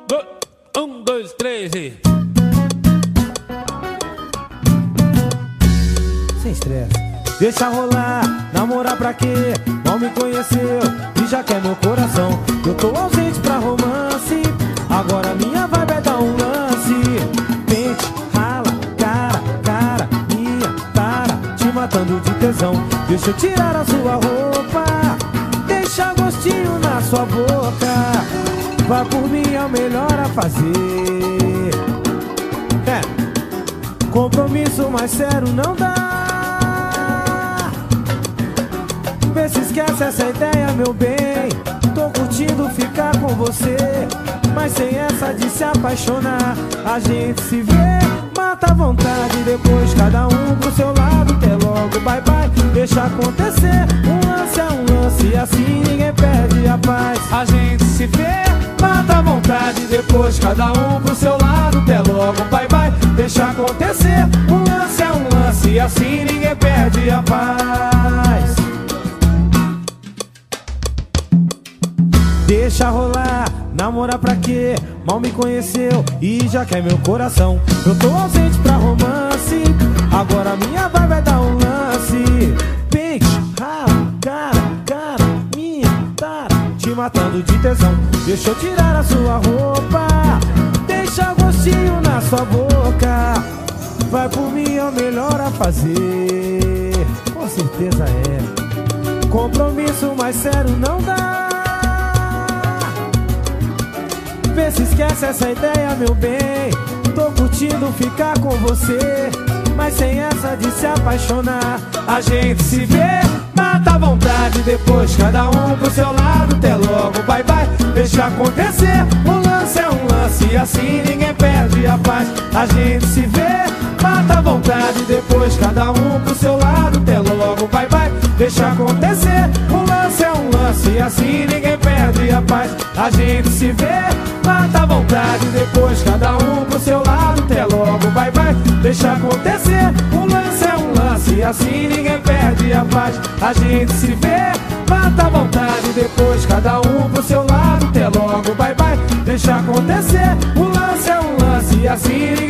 Um, dois, três e... Sem estresse. Deixa rolar, namorar pra quê? Mal me conheceu e já quer meu coração. Eu tô ausente pra romance, agora minha vibe é dar um lance. Pente, rala, cara, minha tara, te matando de tesão. Deixa eu tirar a sua roupa, deixa gostinho na sua boca. Vai por mim, é o melhor a fazer. Compromisso mais sério não dá. Vê se esquece essa ideia, meu bem. Tô curtindo ficar com você, mas sem essa de se apaixonar. A gente se vê, mata a vontade, depois cada um pro seu lado. Até logo, bye bye, deixa acontecer. Um lance é um lance e assim ninguém perde a paz. A gente se vê, mata a vontade, depois cada um pro seu lado. Até logo, bye bye, deixa acontecer. Um lance é um lance e assim ninguém perde a paz. Deixa rolar, namorar pra quê? Mal me conheceu e já quer meu coração. Eu tô ausente pra romance, agora minha vibe vai dar um lance. Pente, rala, cara, minha tara, te matando de tesão. Deixa eu tirar a sua roupa, deixa gostinho na sua boca. Vai por mim, é o melhor a fazer. Com certeza é. Compromisso mais sério não dá. Vê se esquece essa ideia, meu bem. Tô curtindo ficar com você, mas sem essa de se apaixonar. A gente se vê, mata a vontade, depois cada um pro seu lado. Até logo, bye bye, deixa acontecer. Um lance é um lance e assim ninguém perde a paz. A gente se vê, mata a vontade, depois cada um pro seu lado. Até logo, bye bye, deixa acontecer. Um lance é um lance e assim ninguém perde a paz. A gente se vê, mata a vontade, depois cada um pro seu lado. Até logo, bye bye, deixa acontecer. Um lance é um lance e assim ninguém perde a paz. A gente se vê, mata a vontade, depois cada um pro seu lado. Até logo, bye bye, deixa acontecer. Um lance é um lance e assim ninguém